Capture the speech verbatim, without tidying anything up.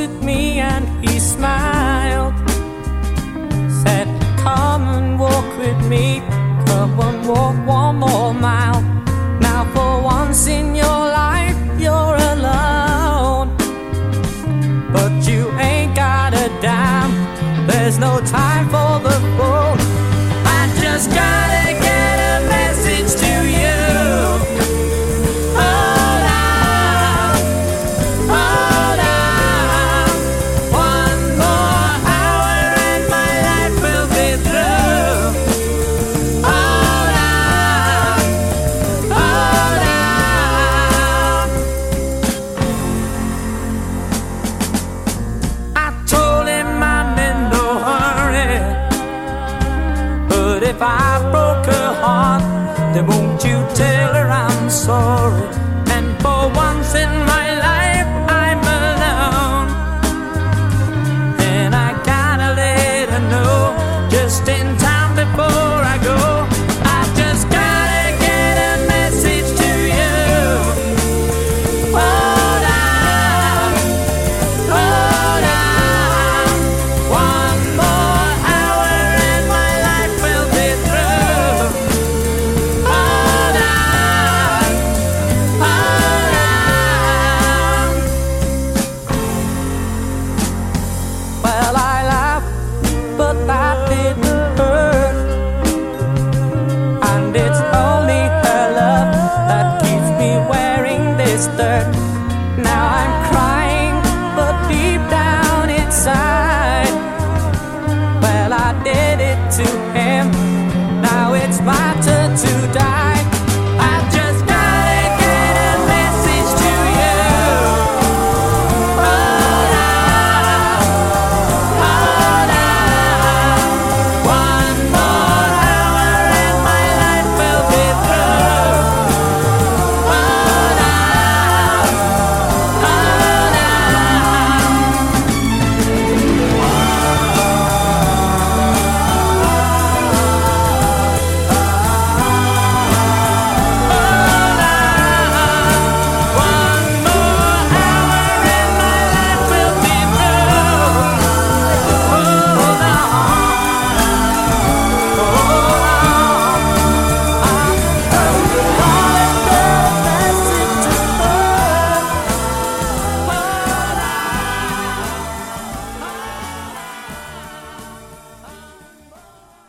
at me and he smiled. Said, come and walk with me, come and walk one more mile. Now for once in your life you're alone, but you ain't got a dime, there's no time for the fool. I just gotta get a message to you. Hold on, hold on, one more hour and my life will be through. Hold on, hold on. I told him I'm in no hurry, but if I broke her heart, then won't you tell her I'm sorry? And for once in my life I'm alone, and I gotta let her know just in time before I go. I just gotta get a message to you. Hold on, hold on, one more hour and my life will be through. Hold on, hold on. Well, I laughed, but that didn't hurt, and it's only her love that keeps me wearing this dirt. Now I'm crying, but deep down inside, well, I did it to him, now it's my turn to die.